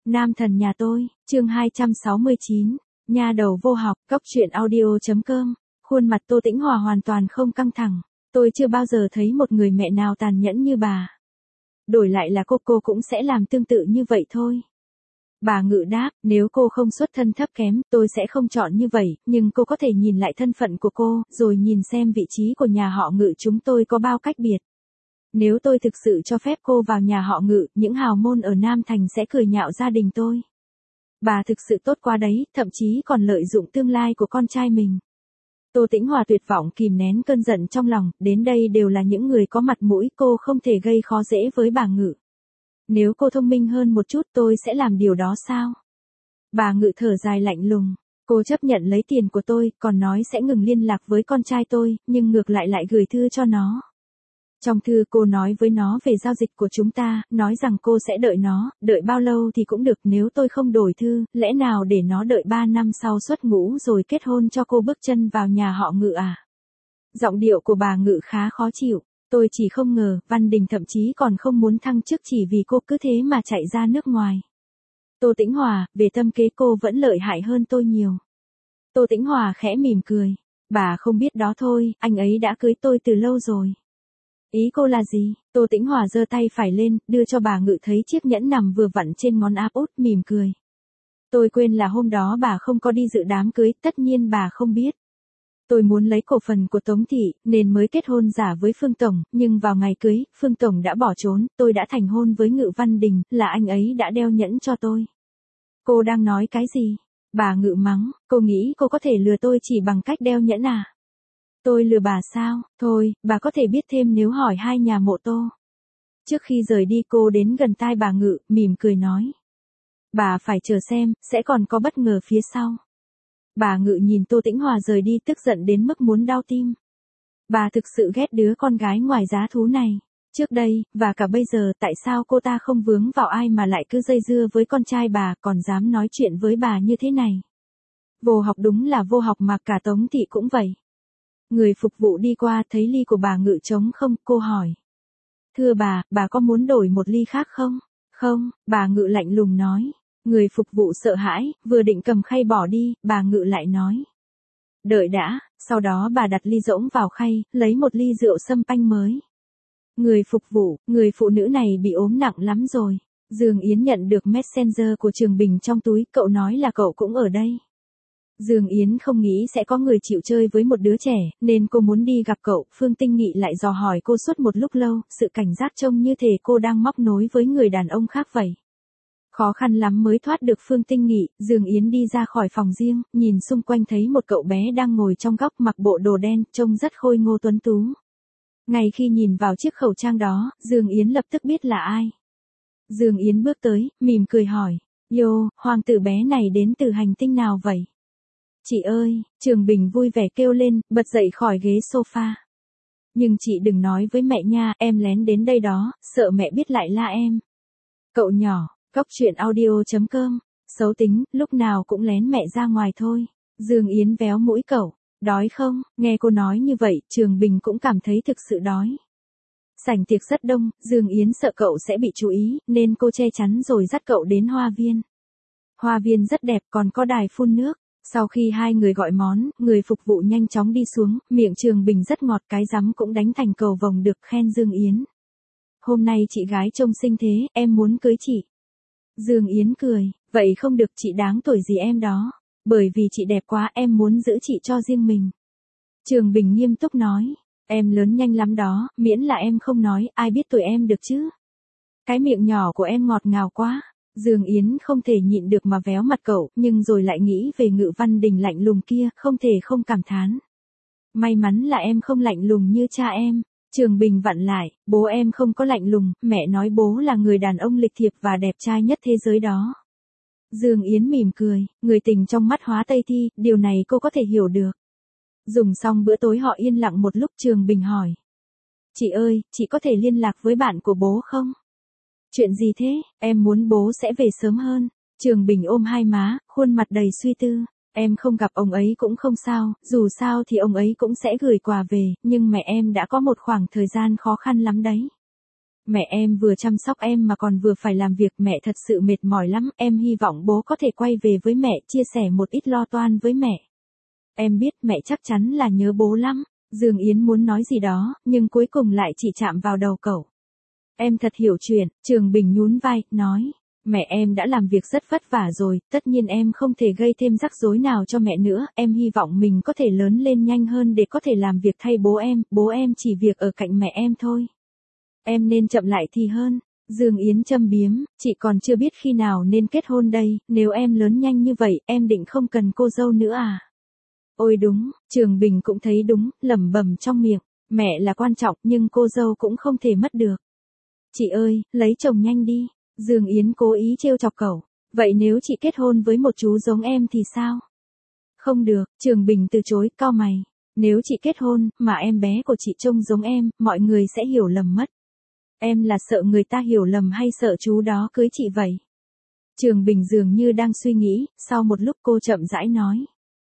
Nam thần nhà tôi, chương 269, nha đầu vô học, góc truyện audio.com, khuôn mặt Tô Tĩnh Hòa hoàn toàn không căng thẳng. Tôi chưa bao giờ thấy một người mẹ nào tàn nhẫn như bà. Đổi lại là cô cũng sẽ làm tương tự như vậy thôi. Bà Ngự đáp, nếu cô không xuất thân thấp kém, tôi sẽ không chọn như vậy, nhưng cô có thể nhìn lại thân phận của cô, rồi nhìn xem vị trí của nhà họ Ngự chúng tôi có bao cách biệt. Nếu tôi thực sự cho phép cô vào nhà họ Ngự, những hào môn ở Nam Thành sẽ cười nhạo gia đình tôi. Bà thực sự tốt quá đấy, thậm chí còn lợi dụng tương lai của con trai mình. Tô Tĩnh Hòa tuyệt vọng kìm nén cơn giận trong lòng, đến đây đều là những người có mặt mũi, cô không thể gây khó dễ với bà Ngự. Nếu cô thông minh hơn một chút tôi sẽ làm điều đó sao? Bà Ngự thở dài lạnh lùng, cô chấp nhận lấy tiền của tôi, còn nói sẽ ngừng liên lạc với con trai tôi, nhưng ngược lại gửi thư cho nó. Trong thư cô nói với nó về giao dịch của chúng ta, nói rằng cô sẽ đợi nó, đợi bao lâu thì cũng được, nếu tôi không đổi thư, lẽ nào để nó đợi 3 năm sau xuất ngũ rồi kết hôn cho cô bước chân vào nhà họ Ngự à? Giọng điệu của bà Ngự khá khó chịu, tôi chỉ không ngờ, Văn Đình thậm chí còn không muốn thăng chức chỉ vì cô cứ thế mà chạy ra nước ngoài. Tô Tĩnh Hòa, về tâm kế cô vẫn lợi hại hơn tôi nhiều. Tô Tĩnh Hòa khẽ mỉm cười, bà không biết đó thôi, anh ấy đã cưới tôi từ lâu rồi. Ý cô là gì? Tô Tĩnh Hòa giơ tay phải lên, đưa cho bà Ngự thấy chiếc nhẫn nằm vừa vặn trên ngón áp út, mỉm cười. Tôi quên là hôm đó bà không có đi dự đám cưới, tất nhiên bà không biết. Tôi muốn lấy cổ phần của Tống Thị, nên mới kết hôn giả với Phương Tổng, nhưng vào ngày cưới, Phương Tổng đã bỏ trốn, tôi đã thành hôn với Ngự Văn Đình, là anh ấy đã đeo nhẫn cho tôi. Cô đang nói cái gì? Bà Ngự mắng, cô nghĩ cô có thể lừa tôi chỉ bằng cách đeo nhẫn à? Tôi lừa bà sao? Thôi, bà có thể biết thêm nếu hỏi hai nhà mộ Tô. Trước khi rời đi cô đến gần tai bà Ngự, mỉm cười nói. Bà phải chờ xem, sẽ còn có bất ngờ phía sau. Bà Ngự nhìn Tô Tĩnh Hòa rời đi tức giận đến mức muốn đau tim. Bà thực sự ghét đứa con gái ngoài giá thú này. Trước đây, và cả bây giờ, tại sao cô ta không vướng vào ai mà lại cứ dây dưa với con trai bà, còn dám nói chuyện với bà như thế này. Vô học đúng là vô học mà cả Tống Thị cũng vậy. Người phục vụ đi qua thấy ly của bà Ngự trống không, cô hỏi. Thưa bà có muốn đổi một ly khác không? Không, bà Ngự lạnh lùng nói. Người phục vụ sợ hãi, vừa định cầm khay bỏ đi, bà Ngự lại nói. Đợi đã, sau đó bà đặt ly rỗng vào khay, lấy một ly rượu sâm panh mới. Người phục vụ, người phụ nữ này bị ốm nặng lắm rồi. Dương Yến nhận được messenger của Trường Bình trong túi, cậu nói là cậu cũng ở đây. Dương Yến không nghĩ sẽ có người chịu chơi với một đứa trẻ, nên cô muốn đi gặp cậu. Phương Tinh Nghị lại dò hỏi cô suốt một lúc lâu, sự cảnh giác trông như thể cô đang móc nối với người đàn ông khác vậy. Khó khăn lắm mới thoát được Phương Tinh Nghị, Dương Yến đi ra khỏi phòng riêng, nhìn xung quanh thấy một cậu bé đang ngồi trong góc mặc bộ đồ đen, trông rất khôi ngô tuấn tú. Ngay khi nhìn vào chiếc khẩu trang đó, Dương Yến lập tức biết là ai. Dương Yến bước tới, mỉm cười hỏi, Yo, hoàng tử bé này đến từ hành tinh nào vậy? Chị ơi, Trường Bình vui vẻ kêu lên, bật dậy khỏi ghế sofa. Nhưng chị đừng nói với mẹ nha, em lén đến đây đó, sợ mẹ biết lại la em. Cậu nhỏ, góc truyện audio.com, xấu tính, lúc nào cũng lén mẹ ra ngoài thôi. Dương Yến véo mũi cậu, đói không? Nghe cô nói như vậy, Trường Bình cũng cảm thấy thực sự đói. Sảnh tiệc rất đông, Dương Yến sợ cậu sẽ bị chú ý, nên cô che chắn rồi dắt cậu đến hoa viên. Hoa viên rất đẹp, còn có đài phun nước. Sau khi hai người gọi món, người phục vụ nhanh chóng đi xuống, miệng Trường Bình rất ngọt, cái rắm cũng đánh thành cầu vồng được khen Dương Yến. Hôm nay chị gái trông xinh thế, em muốn cưới chị. Dương Yến cười, vậy không được, chị đáng tuổi gì em đó. Bởi vì chị đẹp quá em muốn giữ chị cho riêng mình. Trường Bình nghiêm túc nói, em lớn nhanh lắm đó, miễn là em không nói, ai biết tuổi em được chứ. Cái miệng nhỏ của em ngọt ngào quá. Dương Yến không thể nhịn được mà véo mặt cậu, nhưng rồi lại nghĩ về Ngự Văn Đình lạnh lùng kia, không thể không cảm thán. May mắn là em không lạnh lùng như cha em. Trường Bình vặn lại, bố em không có lạnh lùng, mẹ nói bố là người đàn ông lịch thiệp và đẹp trai nhất thế giới đó. Dương Yến mỉm cười, người tình trong mắt hóa Tây Thi, điều này cô có thể hiểu được. Dùng xong bữa tối họ yên lặng một lúc, Trường Bình hỏi. Chị ơi, chị có thể liên lạc với bạn của bố không? Chuyện gì thế, em muốn bố sẽ về sớm hơn. Trường Bình ôm hai má, khuôn mặt đầy suy tư. Em không gặp ông ấy cũng không sao, dù sao thì ông ấy cũng sẽ gửi quà về, nhưng mẹ em đã có một khoảng thời gian khó khăn lắm đấy. Mẹ em vừa chăm sóc em mà còn vừa phải làm việc, mẹ thật sự mệt mỏi lắm, em hy vọng bố có thể quay về với mẹ, chia sẻ một ít lo toan với mẹ. Em biết mẹ chắc chắn là nhớ bố lắm. Dương Yến muốn nói gì đó, nhưng cuối cùng lại chỉ chạm vào đầu cậu. Em thật hiểu chuyện, Trường Bình nhún vai, nói. Mẹ em đã làm việc rất vất vả rồi, tất nhiên em không thể gây thêm rắc rối nào cho mẹ nữa, em hy vọng mình có thể lớn lên nhanh hơn để có thể làm việc thay bố em chỉ việc ở cạnh mẹ em thôi. Em nên chậm lại thì hơn. Dương Yến châm biếm, chị còn chưa biết khi nào nên kết hôn đây, nếu em lớn nhanh như vậy, em định không cần cô dâu nữa à? Ôi đúng, Trường Bình cũng thấy đúng, lẩm bẩm trong miệng, mẹ là quan trọng nhưng cô dâu cũng không thể mất được. Chị ơi, lấy chồng nhanh đi. Dương Yến cố ý trêu chọc cậu. Vậy nếu chị kết hôn với một chú giống em thì sao? Không được, Trường Bình từ chối, cau mày. Nếu chị kết hôn, mà em bé của chị trông giống em, mọi người sẽ hiểu lầm mất. Em là sợ người ta hiểu lầm hay sợ chú đó cưới chị vậy? Trường Bình dường như đang suy nghĩ, sau một lúc cô chậm rãi nói.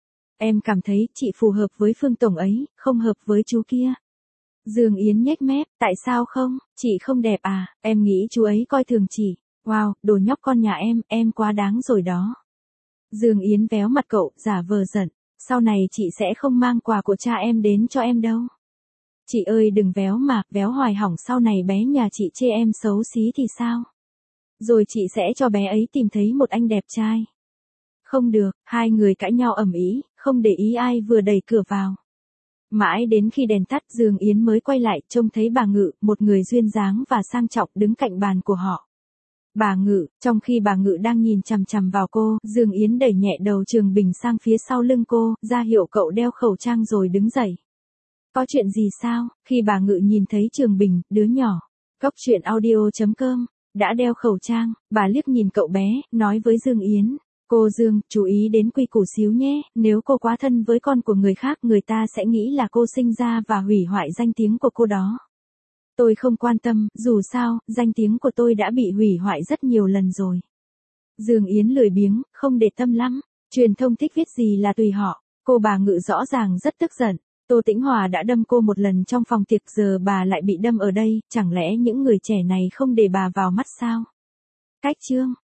Em cảm thấy chị phù hợp với Phương Tổng ấy, không hợp với chú kia. Dương Yến nhếch mép, tại sao không, chị không đẹp à, em nghĩ chú ấy coi thường chị. Wow, đồ nhóc con nhà em quá đáng rồi đó. Dương Yến véo mặt cậu, giả vờ giận. Sau này chị sẽ không mang quà của cha em đến cho em đâu. Chị ơi đừng véo mà, véo hoài hỏng sau này bé nhà chị chê em xấu xí thì sao? Rồi chị sẽ cho bé ấy tìm thấy một anh đẹp trai. Không được, hai người cãi nhau ầm ĩ, không để ý ai vừa đẩy cửa vào. Mãi đến khi đèn tắt Dương Yến mới quay lại, trông thấy bà Ngự, một người duyên dáng và sang trọng đứng cạnh bàn của họ. Bà Ngự, trong khi bà Ngự đang nhìn chằm chằm vào cô, Dương Yến đẩy nhẹ đầu Trường Bình sang phía sau lưng cô, ra hiệu cậu đeo khẩu trang rồi đứng dậy. Có chuyện gì sao? Khi bà Ngự nhìn thấy Trường Bình, đứa nhỏ, Cốc Truyện Audio.com, đã đeo khẩu trang, bà liếc nhìn cậu bé, nói với Dương Yến. Cô Dương, chú ý đến quy củ xíu nhé, nếu cô quá thân với con của người khác người ta sẽ nghĩ là cô sinh ra và hủy hoại danh tiếng của cô đó. Tôi không quan tâm, dù sao, danh tiếng của tôi đã bị hủy hoại rất nhiều lần rồi. Dương Yến lười biếng, không để tâm lắm, truyền thông thích viết gì là tùy họ, cô bà Ngự rõ ràng rất tức giận. Tô Tĩnh Hòa đã đâm cô một lần trong phòng tiệc giờ bà lại bị đâm ở đây, chẳng lẽ những người trẻ này không để bà vào mắt sao? Cách chương